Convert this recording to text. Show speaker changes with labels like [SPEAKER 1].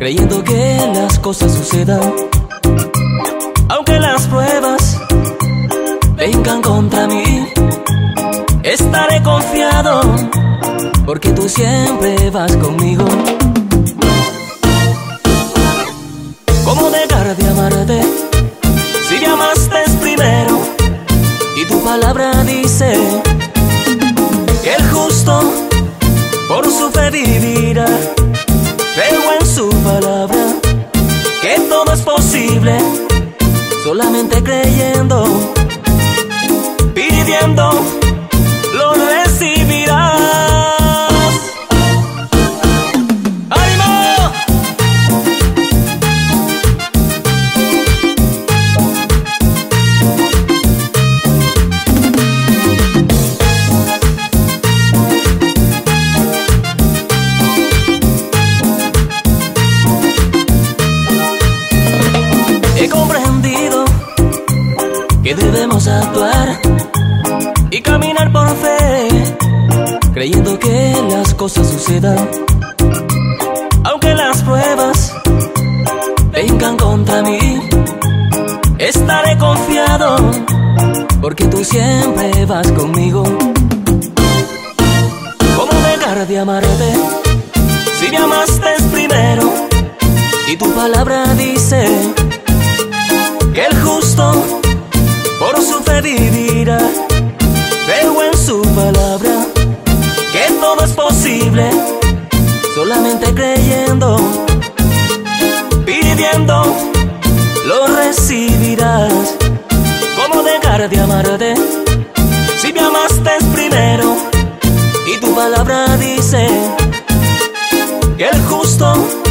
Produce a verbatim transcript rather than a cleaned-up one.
[SPEAKER 1] creyendo que las cosas sucedan, aunque las pruebas vengan contra mí. Estaré confiado porque tú siempre vas conmigo. ¿Cómo dejar de amarte si me amaste primero? Y tu palabra dice que el justo por su fe vivirá. Creo en su palabra que todo es posible, solamente creyendo, pidiendo, lo recibirás. ¡Ánimo! He comprendido que debemos actuar y caminar por fe, creyendo que las cosas sucedan, aunque las pruebas vengan contra mí. Estaré confiado porque tú siempre vas conmigo. ¿Cómo dejar de amarte si me amaste primero? Y tu palabra dice que el justo por su fe vivirá. Creo en su palabra que todo es posible, solamente creyendo, pidiendo, lo recibirás. ¿Cómo dejar de amarte si me amaste primero? Y tu palabra dice que el justo